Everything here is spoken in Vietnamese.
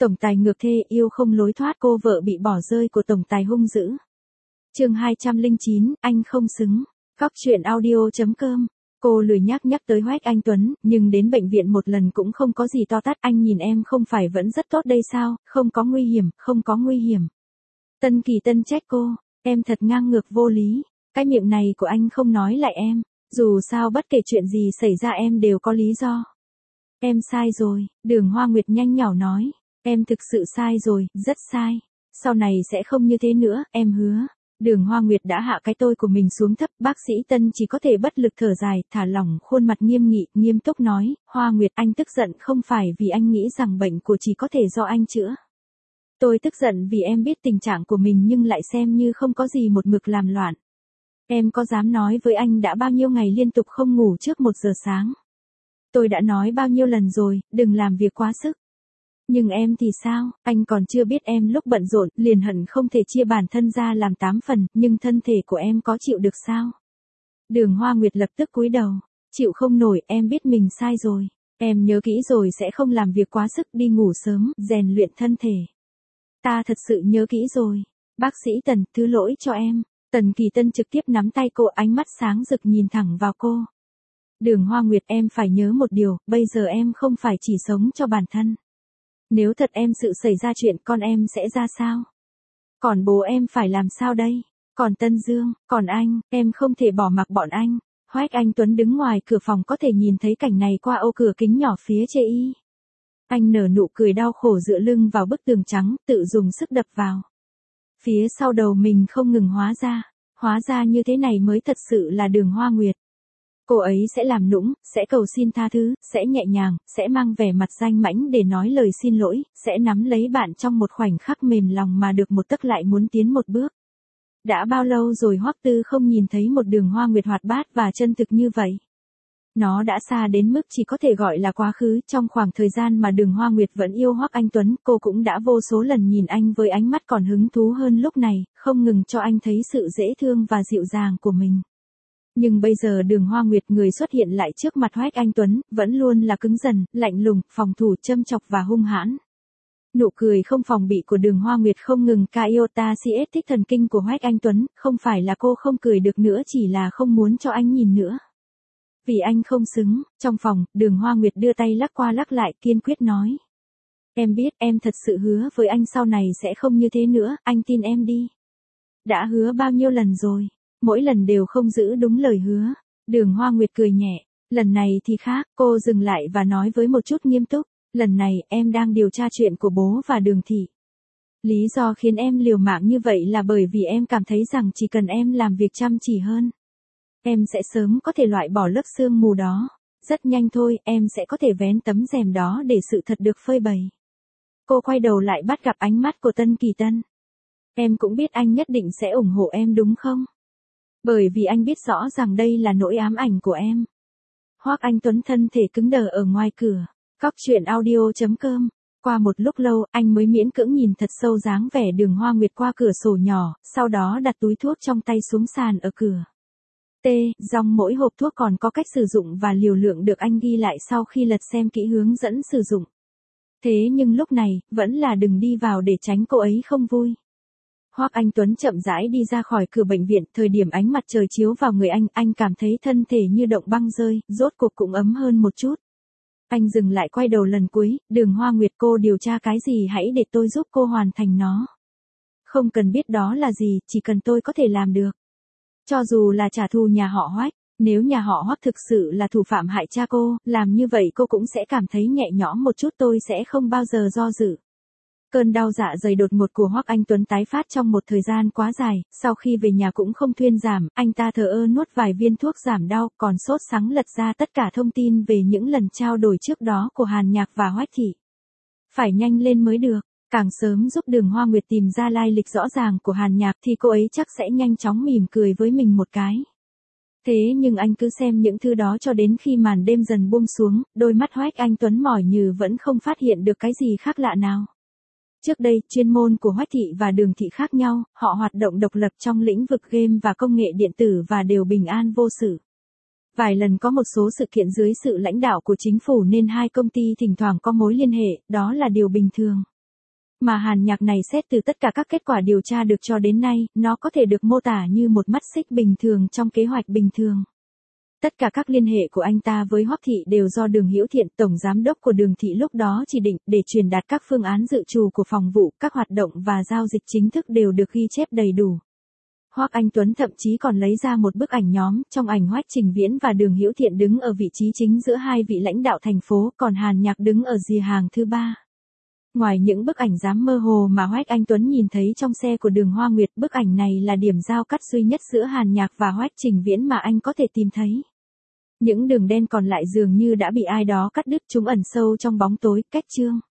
Tổng tài ngược thê yêu không lối thoát, cô vợ bị bỏ rơi của tổng tài hung dữ. Chương 209, anh không xứng. Cóc truyện audio.com. Cô lười nhác nhắc tới Hoác Anh Tuấn, nhưng đến bệnh viện một lần cũng không có gì to tát. Anh nhìn em không phải vẫn rất tốt đây sao, không có nguy hiểm, không có nguy hiểm. Tân Kỳ Tân trách cô, em thật ngang ngược vô lý. Cái miệng này của anh không nói lại em. Dù sao bất kể chuyện gì xảy ra em đều có lý do. Em sai rồi, Đường Hoa Nguyệt nhanh nhỏ nói. Em thực sự sai rồi, rất sai. Sau này sẽ không như thế nữa, em hứa. Đường Hoa Nguyệt đã hạ cái tôi của mình xuống thấp, bác sĩ Tân chỉ có thể bất lực thở dài, thả lỏng khuôn mặt nghiêm nghị, nghiêm túc nói, Hoa Nguyệt anh tức giận không phải vì anh nghĩ rằng bệnh của chị có thể do anh chữa. Tôi tức giận vì em biết tình trạng của mình nhưng lại xem như không có gì một mực làm loạn. Em có dám nói với anh đã bao nhiêu ngày liên tục không ngủ trước 1 giờ sáng. Tôi đã nói bao nhiêu lần rồi, đừng làm việc quá sức. Nhưng em thì sao, anh còn chưa biết em lúc bận rộn, liền hận không thể chia bản thân ra làm 8 phần, nhưng thân thể của em có chịu được sao? Đường Hoa Nguyệt lập tức cúi đầu, chịu không nổi, em biết mình sai rồi. Em nhớ kỹ rồi sẽ không làm việc quá sức, đi ngủ sớm, rèn luyện thân thể. Ta thật sự nhớ kỹ rồi. Bác sĩ Tần, thứ lỗi cho em. Tần Kỳ Tân trực tiếp nắm tay cô, ánh mắt sáng rực nhìn thẳng vào cô. Đường Hoa Nguyệt em phải nhớ một điều, bây giờ em không phải chỉ sống cho bản thân. Nếu thật em sự xảy ra chuyện con em sẽ ra sao? Còn bố em phải làm sao đây? Còn Tân Dương, còn anh, em không thể bỏ mặc bọn anh. Hoác Anh Tuấn đứng ngoài cửa phòng có thể nhìn thấy cảnh này qua ô cửa kính nhỏ phía chê y. Anh nở nụ cười đau khổ dựa lưng vào bức tường trắng, tự dùng sức đập vào. Phía sau đầu mình không ngừng hóa ra như thế này mới thật sự là Đường Hoa Nguyệt. Cô ấy sẽ làm nũng, sẽ cầu xin tha thứ, sẽ nhẹ nhàng, sẽ mang vẻ mặt danh mãnh để nói lời xin lỗi, sẽ nắm lấy bạn trong một khoảnh khắc mềm lòng mà được một tấc lại muốn tiến một bước. Đã bao lâu rồi Hoắc Tư không nhìn thấy một Đường Hoa Nguyệt hoạt bát và chân thực như vậy. Nó đã xa đến mức chỉ có thể gọi là quá khứ. Trong khoảng thời gian mà Đường Hoa Nguyệt vẫn yêu Hoắc Anh Tuấn, cô cũng đã vô số lần nhìn anh với ánh mắt còn hứng thú hơn lúc này, không ngừng cho anh thấy sự dễ thương và dịu dàng của mình. Nhưng bây giờ Đường Hoa Nguyệt người xuất hiện lại trước mặt Hoác Anh Tuấn, vẫn luôn là cứng dần, lạnh lùng, phòng thủ, châm chọc và hung hãn. Nụ cười không phòng bị của Đường Hoa Nguyệt không ngừng Iota CS thích thần kinh của Hoác Anh Tuấn, không phải là cô không cười được nữa, chỉ là không muốn cho anh nhìn nữa. Vì anh không xứng. Trong phòng, Đường Hoa Nguyệt đưa tay lắc qua lắc lại, kiên quyết nói. Em biết, em thật sự hứa với anh sau này sẽ không như thế nữa, anh tin em đi. Đã hứa bao nhiêu lần rồi. Mỗi lần đều không giữ đúng lời hứa. Đường Hoa Nguyệt cười nhẹ. Lần này thì khác, cô dừng lại và nói với một chút nghiêm túc. Lần này em đang điều tra chuyện của bố và Đường thị. Lý do khiến em liều mạng như vậy là bởi vì em cảm thấy rằng chỉ cần em làm việc chăm chỉ hơn, em sẽ sớm có thể loại bỏ lớp sương mù đó. Rất nhanh thôi, em sẽ có thể vén tấm rèm đó để sự thật được phơi bày. Cô quay đầu lại bắt gặp ánh mắt của Tân Kỳ Tân. Em cũng biết anh nhất định sẽ ủng hộ em đúng không? Bởi vì anh biết rõ rằng đây là nỗi ám ảnh của em. Hoác Anh Tuấn thân thể cứng đờ ở ngoài cửa. Cóc truyện audio.com. Qua một lúc lâu, anh mới miễn cưỡng nhìn thật sâu dáng vẻ Đường Hoa Nguyệt qua cửa sổ nhỏ, sau đó đặt túi thuốc trong tay xuống sàn ở cửa. Dòng mỗi hộp thuốc còn có cách sử dụng và liều lượng được anh ghi lại sau khi lật xem kỹ hướng dẫn sử dụng. Thế nhưng lúc này, vẫn là đừng đi vào để tránh cô ấy không vui. Hoác Anh Tuấn chậm rãi đi ra khỏi cửa bệnh viện, thời điểm ánh mặt trời chiếu vào người anh cảm thấy thân thể như động băng rơi, rốt cuộc cũng ấm hơn một chút. Anh dừng lại quay đầu lần cuối, Đường Hoa Nguyệt cô điều tra cái gì hãy để tôi giúp cô hoàn thành nó. Không cần biết đó là gì, chỉ cần tôi có thể làm được. Cho dù là trả thù nhà họ Hoác, nếu nhà họ Hoác thực sự là thủ phạm hại cha cô, làm như vậy cô cũng sẽ cảm thấy nhẹ nhõm một chút, tôi sẽ không bao giờ do dự. Cơn đau dạ dày đột ngột của Hoác Anh Tuấn tái phát trong một thời gian quá dài, sau khi về nhà cũng không thuyên giảm, anh ta thờ ơ nuốt vài viên thuốc giảm đau, còn sốt sắng lật ra tất cả thông tin về những lần trao đổi trước đó của Hàn Nhạc và Hoác Thị. Phải nhanh lên mới được, càng sớm giúp Đường Hoa Nguyệt tìm ra lai lịch rõ ràng của Hàn Nhạc thì cô ấy chắc sẽ nhanh chóng mỉm cười với mình một cái. Thế nhưng anh cứ xem những thứ đó cho đến khi màn đêm dần buông xuống, đôi mắt Hoác Anh Tuấn mỏi nhừ vẫn không phát hiện được cái gì khác lạ nào. Trước đây, chuyên môn của Hoác Thị và Đường Thị khác nhau, họ hoạt động độc lập trong lĩnh vực game và công nghệ điện tử và đều bình an vô sự. Vài lần có một số sự kiện dưới sự lãnh đạo của chính phủ nên hai công ty thỉnh thoảng có mối liên hệ, đó là điều bình thường. Mà Hàn Nhạc này xét từ tất cả các kết quả điều tra được cho đến nay, nó có thể được mô tả như một mắt xích bình thường trong kế hoạch bình thường. Tất cả các liên hệ của anh ta với Hoắc Thị đều do Đường Hữu Thiện, tổng giám đốc của Đường Thị lúc đó chỉ định, để truyền đạt các phương án dự trù của phòng vụ, các hoạt động và giao dịch chính thức đều được ghi chép đầy đủ. Hoắc Anh Tuấn thậm chí còn lấy ra một bức ảnh nhóm, trong ảnh Hoắc Trình Viễn và Đường Hữu Thiện đứng ở vị trí chính giữa hai vị lãnh đạo thành phố, còn Hàn Nhạc đứng ở rìa hàng thứ ba. Ngoài những bức ảnh dám mơ hồ mà Hoắc Anh Tuấn nhìn thấy trong xe của Đường Hoa Nguyệt, bức ảnh này là điểm giao cắt duy nhất giữa Hàn Nhạc và Hoắc Trình Viễn mà anh có thể tìm thấy. Những đường đen còn lại dường như đã bị ai đó cắt đứt, chúng ẩn sâu trong bóng tối, cách chương.